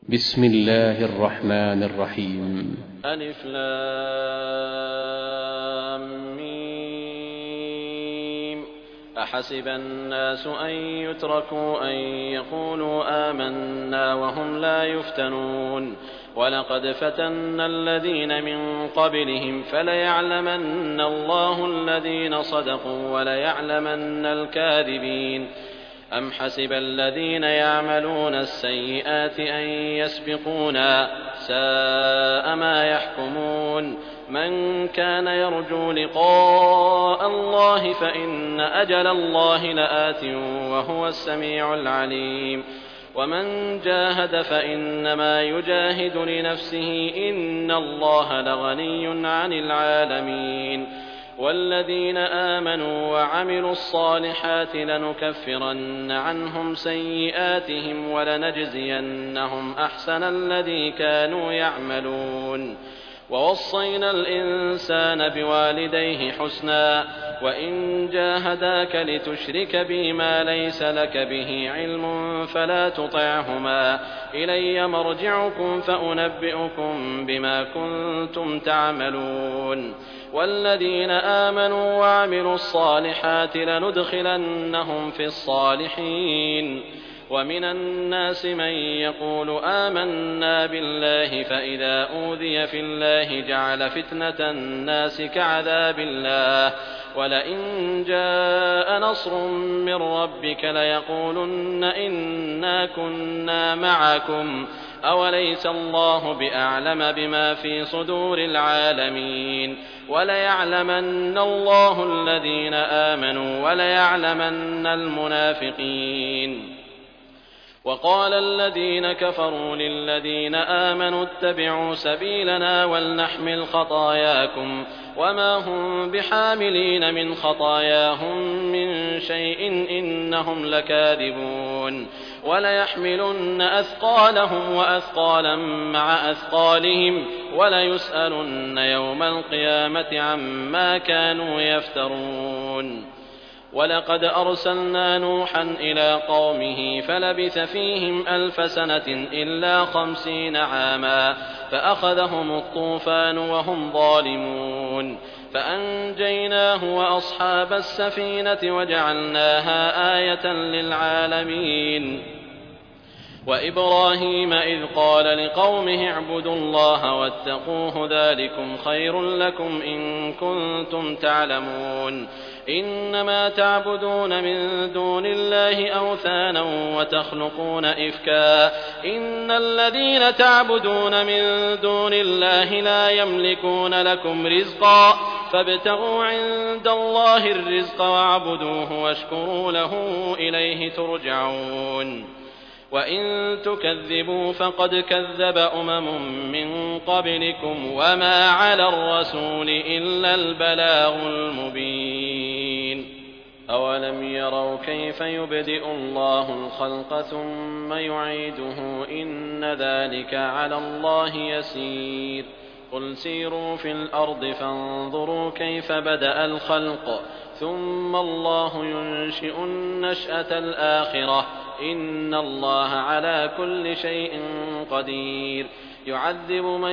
بسم الله الرحمن الرحيم. ألف لام ميم. أحسب الناس أن يتركوا أن يقولوا آمنا وهم لا يفتنون ولقد فتنا الذين من قبلهم فليعلمن الله الذين صدقوا وليعلمن الكاذبين. أم حسب الذين يعملون السيئات أن يسبقونا ساء ما يحكمون. من كان يرجو لقاء الله فإن أجل الله لآت وهو السميع العليم. ومن جاهد فإنما يجاهد لنفسه إن الله لغني عن العالمين. والذين آمنوا وعملوا الصالحات لنكفرن عنهم سيئاتهم ولنجزينهم أحسن الذي كانوا يعملون. ووصينا الإنسان بوالديه حسنا وإن جاهداك لتشرك بي ما ليس لك به علم فلا تطعهما إلي مرجعكم فأنبئكم بما كنتم تعملون. والذين آمنوا وعملوا الصالحات لندخلنهم في الصالحين. ومن الناس من يقول آمنا بالله فإذا أوذي في الله جعل فتنة الناس كعذاب الله ولئن جاء نصر من ربك ليقولن إنا كنا معكم أوليس الله بأعلم بما في صدور العالمين. وليعلمن الله الذين آمنوا وليعلمن المنافقين. وقال الذين كفروا للذين آمنوا اتبعوا سبيلنا ولنحمل خطاياكم وما هم بحاملين من خطاياهم من شيء إنهم لكاذبون. وليحملن أثقالهم وأثقالا مع أثقالهم وليسألن يوم القيامة عما كانوا يفترون. ولقد أرسلنا نوحا إلى قومه فلبث فيهم 1000 سنة إلا 50 عاما فأخذهم الطوفان وهم ظالمون فأنجيناه وأصحاب السفينة وجعلناها آية للعالمين. وإبراهيم إذ قال لقومه اعبدوا الله واتقوه ذلكم خير لكم إن كنتم تعلمون. إنما تعبدون من دون الله أوثانا وتخلقون إفكا إن الذين تعبدون من دون الله لا يملكون لكم رزقا فابتغوا عند الله الرزق واعبدوه واشكروا له إليه ترجعون. وإن تكذبوا فقد كذب من قبلكم وما على الرسول إلا البلاغ المبين. أولم يروا كيف يبدئ الله الخلق ثم يعيده إن ذلك على الله يسير. قل سيروا في الأرض فانظروا كيف بدأ الخلق ثم الله ينشئ النشأة الآخرة إن الله على كل شيء قدير. يعذب من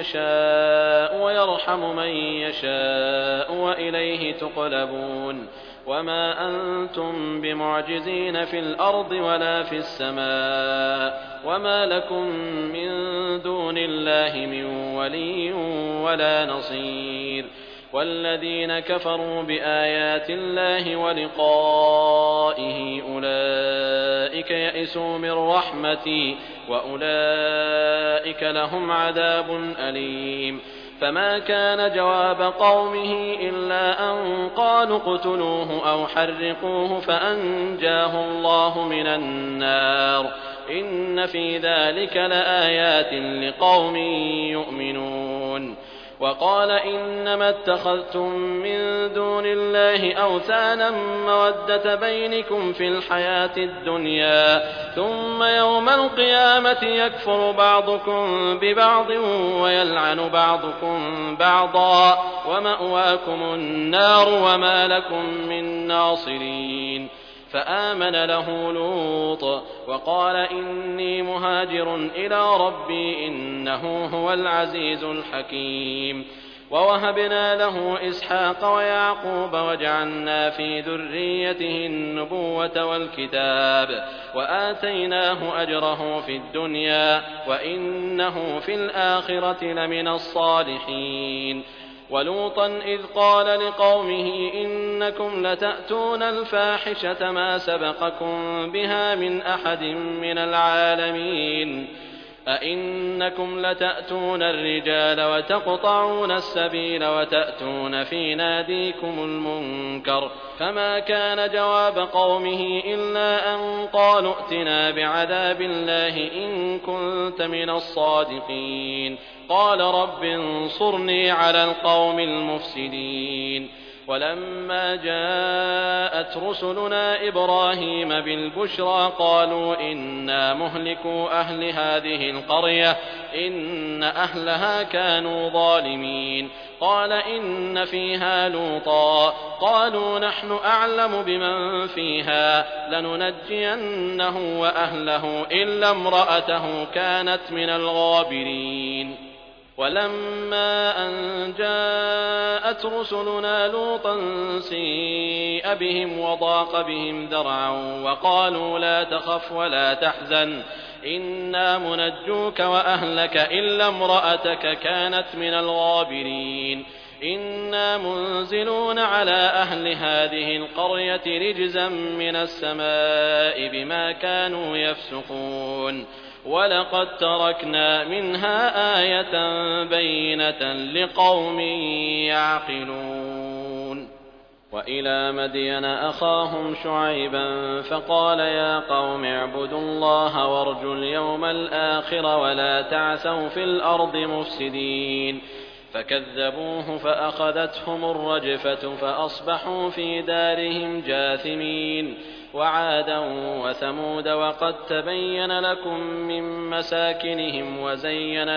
يشاء ويرحم من يشاء وإليه تقلبون. وما أنتم بمعجزين في الأرض ولا في السماء وما لكم من دون الله من ولي ولا نصير. والذين كفروا بآيات الله ولقائه أولئك يئسوا من رحمتي وأولئك لهم عذاب أليم. فما كان جواب قومه إلا أن قالوا اقتلوه أو حرقوه فأنجاه الله من النار إن في ذلك لآيات لقوم يؤمنون. وقال إنما اتخذتم من دون الله أوثانا مودة بينكم في الحياة الدنيا ثم يوم القيامة يكفر بعضكم ببعض ويلعن بعضكم بعضا ومأواكم النار وما لكم من ناصرين. فآمن له لوط وقال إني مهاجر إلى ربي إنه هو العزيز الحكيم. ووهبنا له إسحاق ويعقوب وجعلنا في ذريته النبوة والكتاب وآتيناه أجره في الدنيا وإنه في الآخرة لمن الصالحين. ولوطا إذ قال لقومه إنكم لتأتون الفاحشة ما سبقكم بها من أحد من العالمين أئنكم لتأتون الرجال وتقطعون السبيل وتأتون في ناديكم المنكر فما كان جواب قومه إلا أن قالوا ائتنا بعذاب الله إن كنت من الصادقين قال رب انصرني على القوم المفسدين. ولما جاءت رسلنا إبراهيم بالبشرى قالوا إنا مهلكو أهل هذه القرية إن أهلها كانوا ظالمين قال إن فيها لوطا قالوا نحن أعلم بمن فيها لننجينه وأهله إلا امرأته كانت من الغابرين. ولما أن جاءت رسلنا لوطا سيء بهم وضاق بهم ذرعا وقالوا لا تخف ولا تحزن إنا منجوك وأهلك إلا امرأتك كانت من الغابرين إنا منزلون على أهل هذه القرية رجزا من السماء بما كانوا يفسقون ولقد تركنا منها آية بينة لقوم يعقلون. وإلى مدين أخاهم شعيبا فقال يا قوم اعبدوا الله وارجوا اليوم الآخر ولا تعثوا في الأرض مفسدين فكذبوه فأخذتهم الرجفة فأصبحوا في دارهم جاثمين. وعادا وثمود وقد تبين لكم من مساكنهم وزين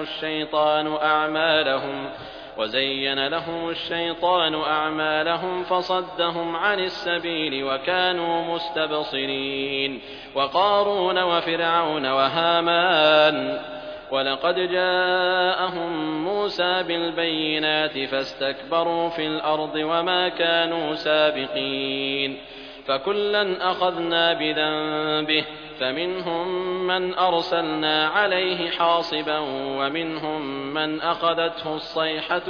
لهم الشيطان أعمالهم فصدهم عن السبيل وكانوا مستبصرين. وقارون وفرعون وهامان ولقد جاءهم موسى بالبينات فاستكبروا في الأرض وما كانوا سابقين فكلا أخذنا بذنبه فمنهم من أرسلنا عليه حاصبا ومنهم من أخذته الصيحة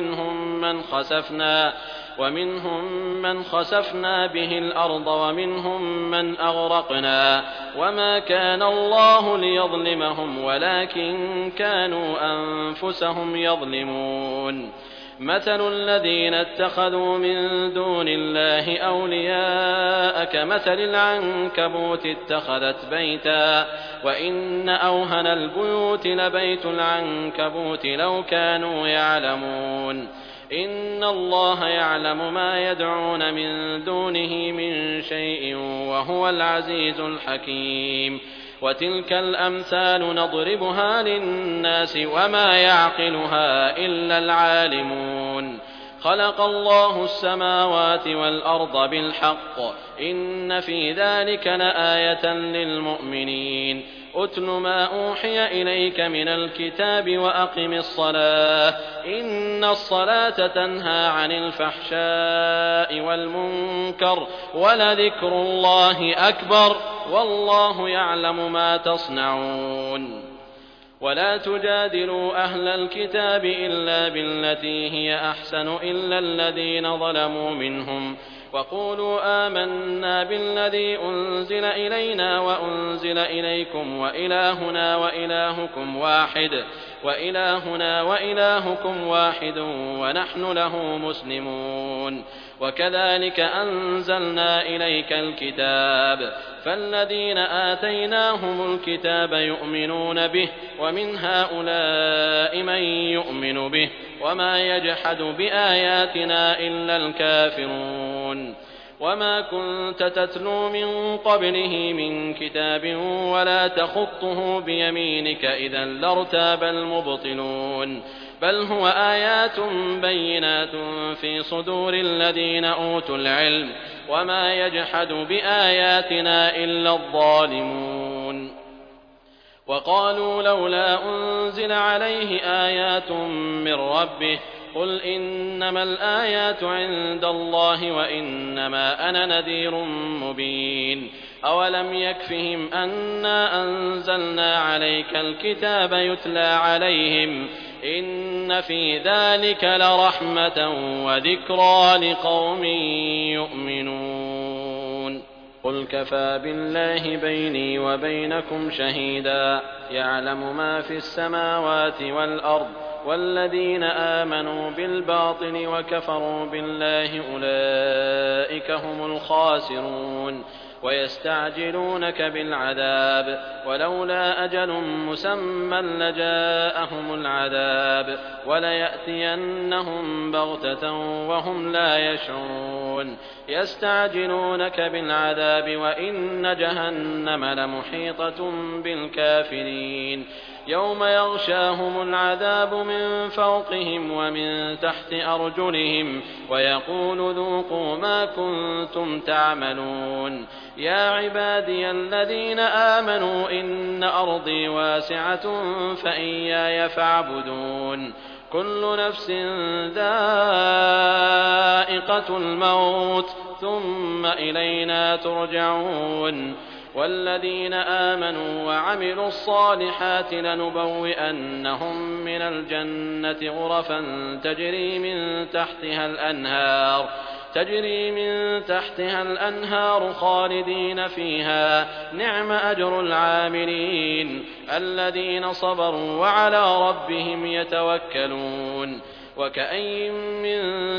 ومنهم من خسفنا به الأرض ومنهم من أغرقنا وما كان الله ليظلمهم ولكن كانوا أنفسهم يظلمون. مثل الذين اتخذوا من دون الله أولياء كمثل العنكبوت اتخذت بيتا وإن أوهن البيوت لبيت العنكبوت لو كانوا يعلمون. إن الله يعلم ما يدعون من دونه من شيء وهو العزيز الحكيم. وتلك الأمثال نضربها للناس وما يعقلها إلا العالمون. خلق الله السماوات والأرض بالحق إن في ذلك لآية للمؤمنين. أتل ما أوحي إليك من الكتاب وأقم الصلاة إن الصلاة تنهى عن الفحشاء والمنكر ولذكر الله أكبر والله يعلم ما تصنعون. ولا تجادلوا أهل الكتاب إلا بالتي هي أحسن إلا الذين ظلموا منهم وقولوا آمنا بالذي أنزل إلينا وأنزل إليكم وإلهنا وإلهكم واحد ونحن له مسلمون. وكذلك أنزلنا إليك الكتاب فالذين آتيناهم الكتاب يؤمنون به ومن هؤلاء من يؤمن به وما يجحد بآياتنا إلا الكافرون. وما كنت تتلو من قبله من كتاب ولا تخطه بيمينك إذا لارتاب المبطلون بل هو آيات بينات في صدور الذين أوتوا العلم وما يجحد بآياتنا إلا الظالمون. وقالوا لولا أنزل عليه آيات من ربه قل إنما الآيات عند الله وإنما أنا نذير مبين. أولم يكفهم أنا أنزلنا عليك الكتاب يتلى عليهم إن في ذلك لرحمة وذكرى لقوم يؤمنون. قل كفى بالله بيني وبينكم شهيدا يعلم ما في السماوات والأرض والذين آمنوا بالباطل وكفروا بالله أولئك هم الخاسرون. ويستعجلونك بالعذاب ولولا أجل مسمى لجاءهم العذاب وليأتينهم بغتة وهم لا يشعرون. يستعجلونك بالعذاب وإن جهنم لمحيطة بالكافرين يوم يغشاهم العذاب من فوقهم ومن تحت أرجلهم ويقول ذوقوا ما كنتم تعملون. يا عبادي الذين آمنوا إن أرضي واسعة فإياي فاعبدون. كل نفس ذائقة الموت ثم إلينا ترجعون. والذين آمنوا وعملوا الصالحات لنبوئنهم من الجنة غرفا تجري من تحتها الأنهار خالدين فيها نعم أجر العاملين الذين صبروا وعلى ربهم يتوكلون. وكأين من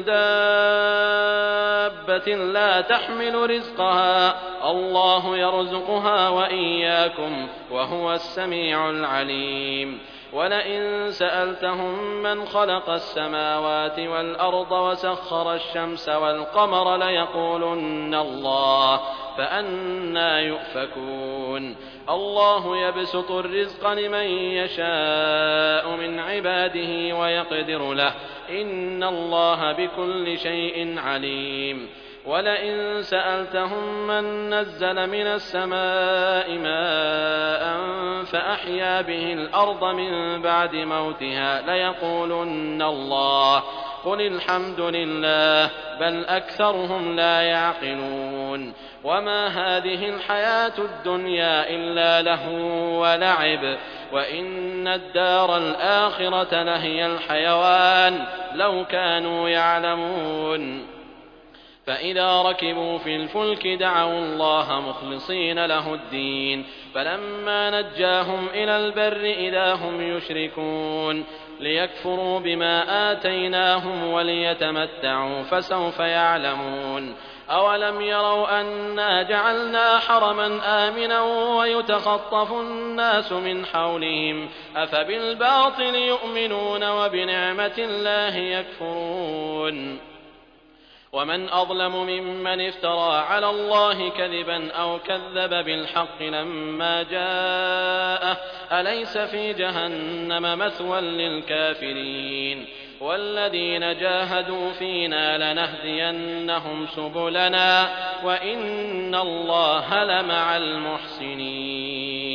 دابة لا تحمل رزقها الله يرزقها وإياكم وهو السميع العليم. ولئن سألتهم من خلق السماوات والأرض وسخر الشمس والقمر ليقولن الله فأنى يؤفكون. الله يبسط الرزق لمن يشاء من عباده ويقدر له إن الله بكل شيء عليم. ولئن سألتهم من نزل من السماء ماء فأحيا به الأرض من بعد موتها ليقولن الله قل الحمد لله بل أكثرهم لا يعقلون. وما هذه الحياة الدنيا إلا لهو ولعب وإن الدار الآخرة لهي الحيوان لو كانوا يعلمون. فإذا ركبوا في الفلك دعوا الله مخلصين له الدين فلما نجاهم إلى البر إذا هم يشركون ليكفروا بما آتيناهم وليتمتعوا فسوف يعلمون. أولم يروا أنا جعلنا حرما آمنا ويتخطف الناس من حولهم أفبالباطل يؤمنون وبنعمة الله يكفرون. ومن أظلم ممن افترى على الله كذبا أو كذب بالحق لما جاءه أليس في جهنم مثوى للكافرين. والذين جاهدوا فينا لنهدينهم سبلنا وإن الله لمع المحسنين.